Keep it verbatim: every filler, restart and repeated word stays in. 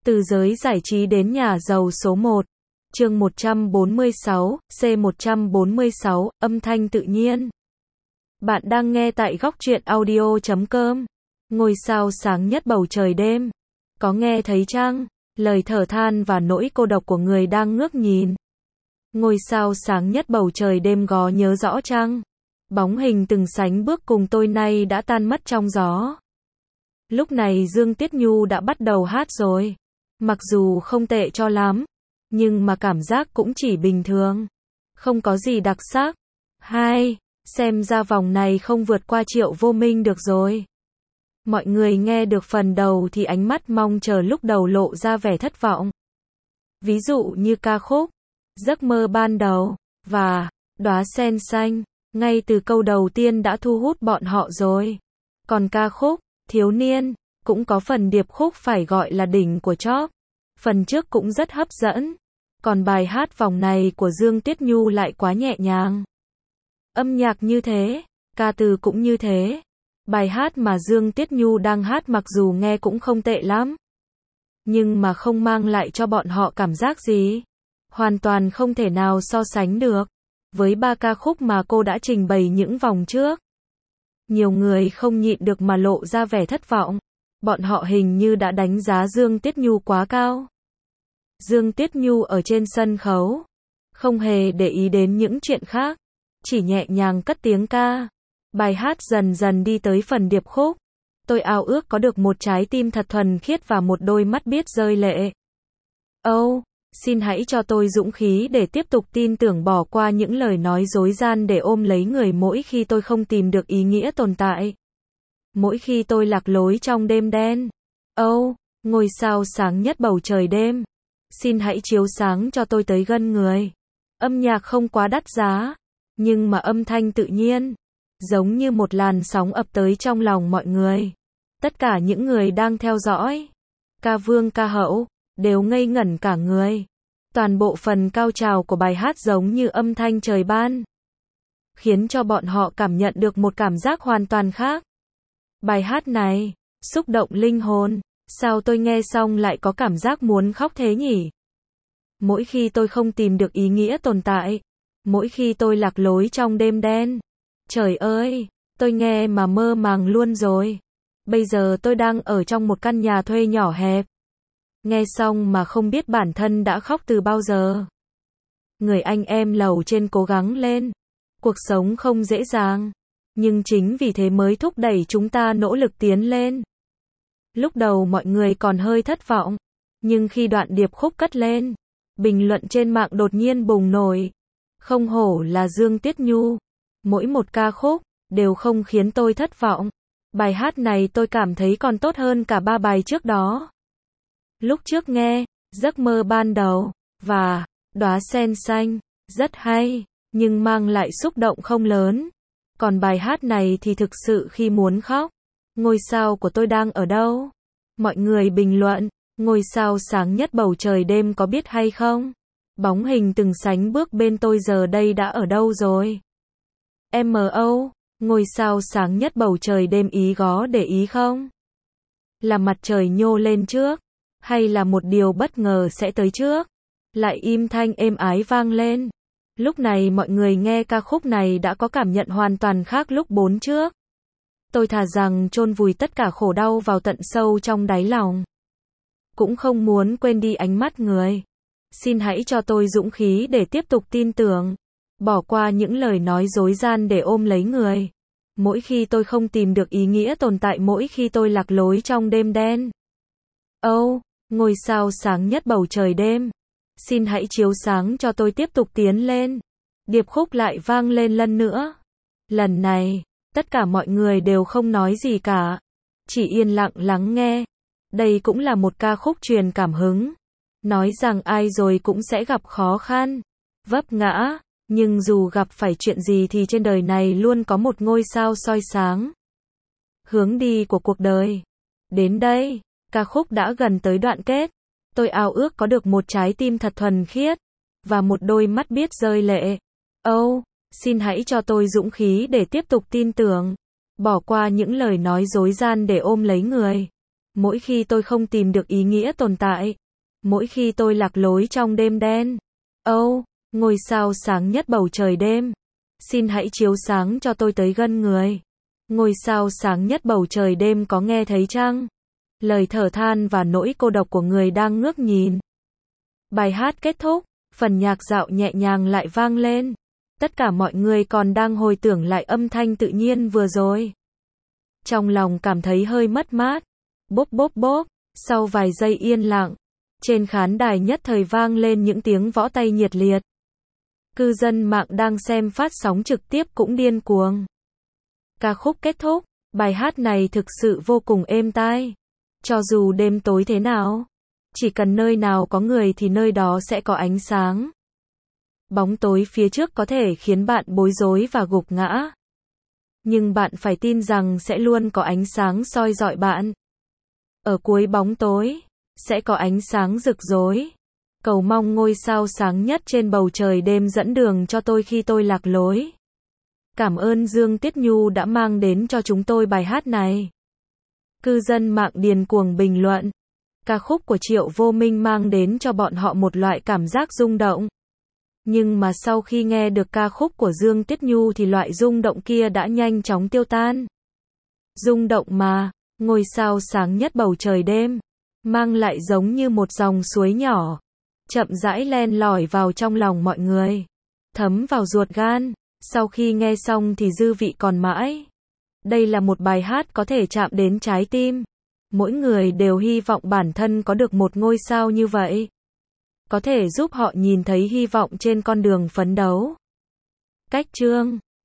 Từ giới giải trí đến nhà giàu số một. Chương một trăm bốn mươi sáu, C một trăm bốn mươi sáu, âm thanh tự nhiên. Bạn đang nghe tại góc truyện audio chấm com. Ngôi sao sáng nhất bầu trời đêm. Có nghe thấy chăng? Lời thở than và nỗi cô độc của người đang ngước nhìn. Ngôi sao sáng nhất bầu trời đêm có nhớ rõ chăng? Bóng hình từng sánh bước cùng tôi nay đã tan mất trong gió. Lúc này Dương Tiết Nhu đã bắt đầu hát rồi. Mặc dù không tệ cho lắm, nhưng mà cảm giác cũng chỉ bình thường. Không có gì đặc sắc. Hai, xem ra vòng này không vượt qua Triệu Vô Minh được rồi. Mọi người nghe được phần đầu thì ánh mắt mong chờ lúc đầu lộ ra vẻ thất vọng. Ví dụ như ca khúc Giấc mơ ban đầu và Đóa sen xanh, ngay từ câu đầu tiên đã thu hút bọn họ rồi. Còn ca khúc Thiếu niên cũng có phần điệp khúc phải gọi là đỉnh của chóp. Phần trước cũng rất hấp dẫn. Còn bài hát vòng này của Dương Tiết Nhu lại quá nhẹ nhàng. Âm nhạc như thế, ca từ cũng như thế. Bài hát mà Dương Tiết Nhu đang hát mặc dù nghe cũng không tệ lắm, nhưng mà không mang lại cho bọn họ cảm giác gì. Hoàn toàn không thể nào so sánh được với ba ca khúc mà cô đã trình bày những vòng trước. Nhiều người không nhịn được mà lộ ra vẻ thất vọng. Bọn họ hình như đã đánh giá Dương Tiết Nhu quá cao. Dương Tiết Nhu ở trên sân khấu không hề để ý đến những chuyện khác, chỉ nhẹ nhàng cất tiếng ca. Bài hát dần dần đi tới phần điệp khúc. Tôi ao ước có được một trái tim thật thuần khiết và một đôi mắt biết rơi lệ. Oh, xin hãy cho tôi dũng khí để tiếp tục tin tưởng, bỏ qua những lời nói dối gian để ôm lấy người mỗi khi tôi không tìm được ý nghĩa tồn tại. Mỗi khi tôi lạc lối trong đêm đen. Oh, ngôi sao sáng nhất bầu trời đêm, xin hãy chiếu sáng cho tôi tới gần người. Âm nhạc không quá đắt giá, nhưng mà âm thanh tự nhiên, giống như một làn sóng ập tới trong lòng mọi người. Tất cả những người đang theo dõi ca vương ca hậu đều ngây ngẩn cả người. Toàn bộ phần cao trào của bài hát giống như âm thanh trời ban, khiến cho bọn họ cảm nhận được một cảm giác hoàn toàn khác. Bài hát này xúc động linh hồn. Sao tôi nghe xong lại có cảm giác muốn khóc thế nhỉ? Mỗi khi tôi không tìm được ý nghĩa tồn tại, mỗi khi tôi lạc lối trong đêm đen. Trời ơi, tôi nghe mà mơ màng luôn rồi. Bây giờ tôi đang ở trong một căn nhà thuê nhỏ hẹp. Nghe xong mà không biết bản thân đã khóc từ bao giờ. Người anh em lầu trên cố gắng lên. Cuộc sống không dễ dàng, nhưng chính vì thế mới thúc đẩy chúng ta nỗ lực tiến lên. Lúc đầu mọi người còn hơi thất vọng, nhưng khi đoạn điệp khúc cất lên, bình luận trên mạng đột nhiên bùng nổ. Không hổ là Dương Tiết Nhu, mỗi một ca khúc đều không khiến tôi thất vọng. Bài hát này tôi cảm thấy còn tốt hơn cả ba bài trước đó. Lúc trước nghe Giấc mơ ban đầu và Đóa sen xanh rất hay, nhưng mang lại xúc động không lớn. Còn bài hát này thì thực sự khi muốn khóc. Ngôi sao của tôi đang ở đâu? Mọi người bình luận, ngôi sao sáng nhất bầu trời đêm có biết hay không? Bóng hình từng sánh bước bên tôi giờ đây đã ở đâu rồi? em ô, ngôi sao sáng nhất bầu trời đêm ý có để ý không? Là mặt trời nhô lên trước, hay là một điều bất ngờ sẽ tới trước? Lại im thanh êm ái vang lên. Lúc này mọi người nghe ca khúc này đã có cảm nhận hoàn toàn khác lúc bốn trước. Tôi thà rằng chôn vùi tất cả khổ đau vào tận sâu trong đáy lòng, cũng không muốn quên đi ánh mắt người. Xin hãy cho tôi dũng khí để tiếp tục tin tưởng, bỏ qua những lời nói dối gian để ôm lấy người. Mỗi khi tôi không tìm được ý nghĩa tồn tại, mỗi khi tôi lạc lối trong đêm đen. Oh, ngôi sao sáng nhất bầu trời đêm, xin hãy chiếu sáng cho tôi tiếp tục tiến lên. Điệp khúc lại vang lên lần nữa. Lần này, tất cả mọi người đều không nói gì cả, chỉ yên lặng lắng nghe. Đây cũng là một ca khúc truyền cảm hứng, nói rằng ai rồi cũng sẽ gặp khó khăn, vấp ngã, nhưng dù gặp phải chuyện gì thì trên đời này luôn có một ngôi sao soi sáng hướng đi của cuộc đời. Đến đây, ca khúc đã gần tới đoạn kết. Tôi ao ước có được một trái tim thật thuần khiết và một đôi mắt biết rơi lệ. Oh, xin hãy cho tôi dũng khí để tiếp tục tin tưởng, bỏ qua những lời nói dối gian để ôm lấy người. Mỗi khi tôi không tìm được ý nghĩa tồn tại, mỗi khi tôi lạc lối trong đêm đen. Âu, ngôi sao sáng nhất bầu trời đêm, xin hãy chiếu sáng cho tôi tới gần người. Ngôi sao sáng nhất bầu trời đêm có nghe thấy chăng? Lời thở than và nỗi cô độc của người đang ngước nhìn. Bài hát kết thúc, phần nhạc dạo nhẹ nhàng lại vang lên. Tất cả mọi người còn đang hồi tưởng lại âm thanh tự nhiên vừa rồi. Trong lòng cảm thấy hơi mất mát. Bốp bốp bốp, sau vài giây yên lặng, trên khán đài nhất thời vang lên những tiếng võ tay nhiệt liệt. Cư dân mạng đang xem phát sóng trực tiếp cũng điên cuồng. Ca khúc kết thúc, bài hát này thực sự vô cùng êm tai. Cho dù đêm tối thế nào, chỉ cần nơi nào có người thì nơi đó sẽ có ánh sáng. Bóng tối phía trước có thể khiến bạn bối rối và gục ngã. Nhưng bạn phải tin rằng sẽ luôn có ánh sáng soi rọi bạn. Ở cuối bóng tối, sẽ có ánh sáng rực rối. Cầu mong ngôi sao sáng nhất trên bầu trời đêm dẫn đường cho tôi khi tôi lạc lối. Cảm ơn Dương Tiết Nhu đã mang đến cho chúng tôi bài hát này. Cư dân mạng điên cuồng bình luận. Ca khúc của Triệu Vô Minh mang đến cho bọn họ một loại cảm giác rung động. Nhưng mà sau khi nghe được ca khúc của Dương Tiết Nhu thì loại rung động kia đã nhanh chóng tiêu tan. Rung động mà, ngôi sao sáng nhất bầu trời đêm, mang lại giống như một dòng suối nhỏ, chậm rãi len lỏi vào trong lòng mọi người, thấm vào ruột gan. Sau khi nghe xong thì dư vị còn mãi. Đây là một bài hát có thể chạm đến trái tim. Mỗi người đều hy vọng bản thân có được một ngôi sao như vậy. Có thể giúp họ nhìn thấy hy vọng trên con đường phấn đấu. Cách chương